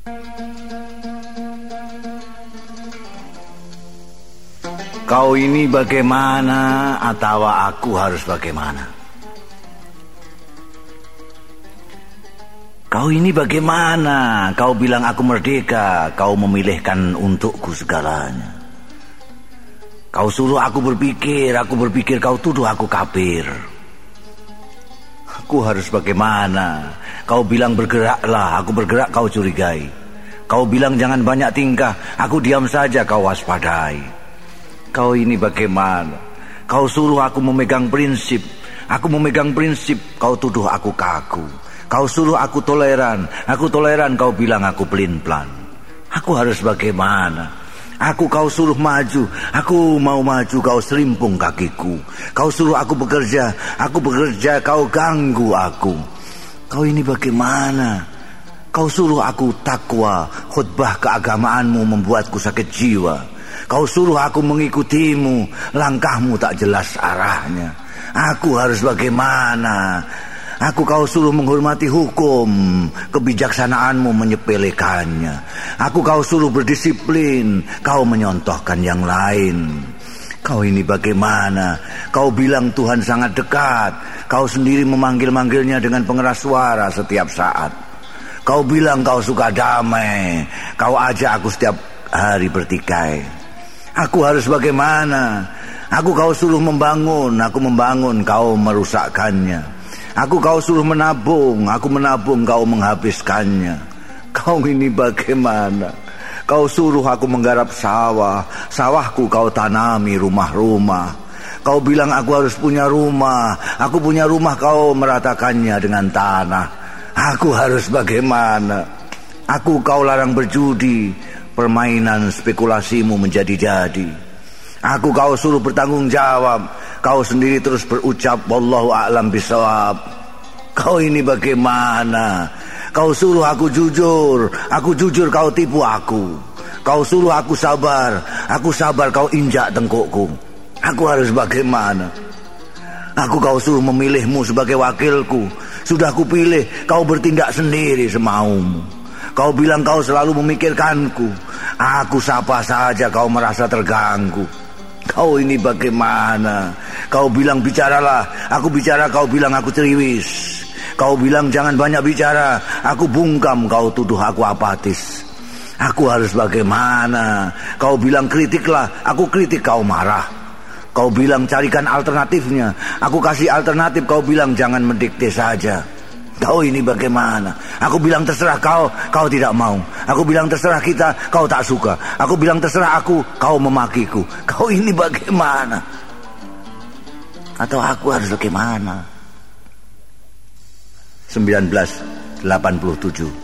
Kau ini bagaimana atau aku harus bagaimana? Kau ini bagaimana? Kau bilang aku merdeka, kau memilihkan untukku segalanya. Kau suruh aku berpikir kau tuduh aku kafir. Aku harus bagaimana? Kau bilang bergeraklah, aku bergerak kau curigai. Kau bilang jangan banyak tingkah, aku diam saja kau waspadai. Kau ini bagaimana? Kau suruh aku memegang prinsip, kau tuduh aku kaku. Kau suruh aku toleran, kau bilang aku pelin-pelan. Aku harus bagaimana? Kau suruh maju, aku mau maju, kau selimpung kakiku. Kau suruh aku bekerja, kau ganggu aku. Kau ini bagaimana? Kau suruh aku takwa, khutbah keagamaanmu membuatku sakit jiwa. Kau suruh aku mengikutimu, langkahmu tak jelas arahnya. Aku harus bagaimana? Kau suruh menghormati hukum, kebijaksanaanmu menyepelekannya. Kau suruh berdisiplin, kau menyontohkan yang lain. Kau ini bagaimana? Kau bilang Tuhan sangat dekat, kau sendiri memanggil-manggilnya dengan pengeras suara setiap saat. Kau bilang kau suka damai, kau ajak aku setiap hari bertikai. Aku harus bagaimana? Kau suruh membangun, aku membangun, kau merusakkannya. Kau suruh menabung, aku menabung, kau menghabiskannya. Kau ini bagaimana? Kau suruh aku menggarap sawah, sawahku kau tanami rumah-rumah. Kau bilang aku harus punya rumah, aku punya rumah, kau meratakannya dengan tanah. Aku harus bagaimana? Kau larang berjudi, permainan spekulasimu menjadi-jadi. Kau suruh bertanggung jawab, kau sendiri terus berucap wallahu a'lam bishawab. Kau ini bagaimana? Kau suruh aku jujur, kau tipu aku. Kau suruh aku sabar, kau injak tengkukku. Aku harus bagaimana? Kau suruh memilihmu sebagai wakilku. Sudah kupilih, kau bertindak sendiri semaumu. Kau bilang kau selalu memikirkanku. Aku sapa saja kau merasa terganggu. Kau ini bagaimana? Kau bilang bicaralah, aku bicara, kau bilang aku ceriwis. Kau bilang jangan banyak bicara, aku bungkam, kau tuduh aku apatis. Aku harus bagaimana? Kau bilang kritiklah, aku kritik, kau marah. Kau bilang carikan alternatifnya, aku kasih alternatif, kau bilang jangan mendikte saja. Kau ini bagaimana? Aku bilang terserah kau, kau tidak mau. Aku bilang terserah kita, kau tak suka. Aku bilang terserah aku, kau memakiku. Kau ini bagaimana? Atau aku harus bagaimana? 1987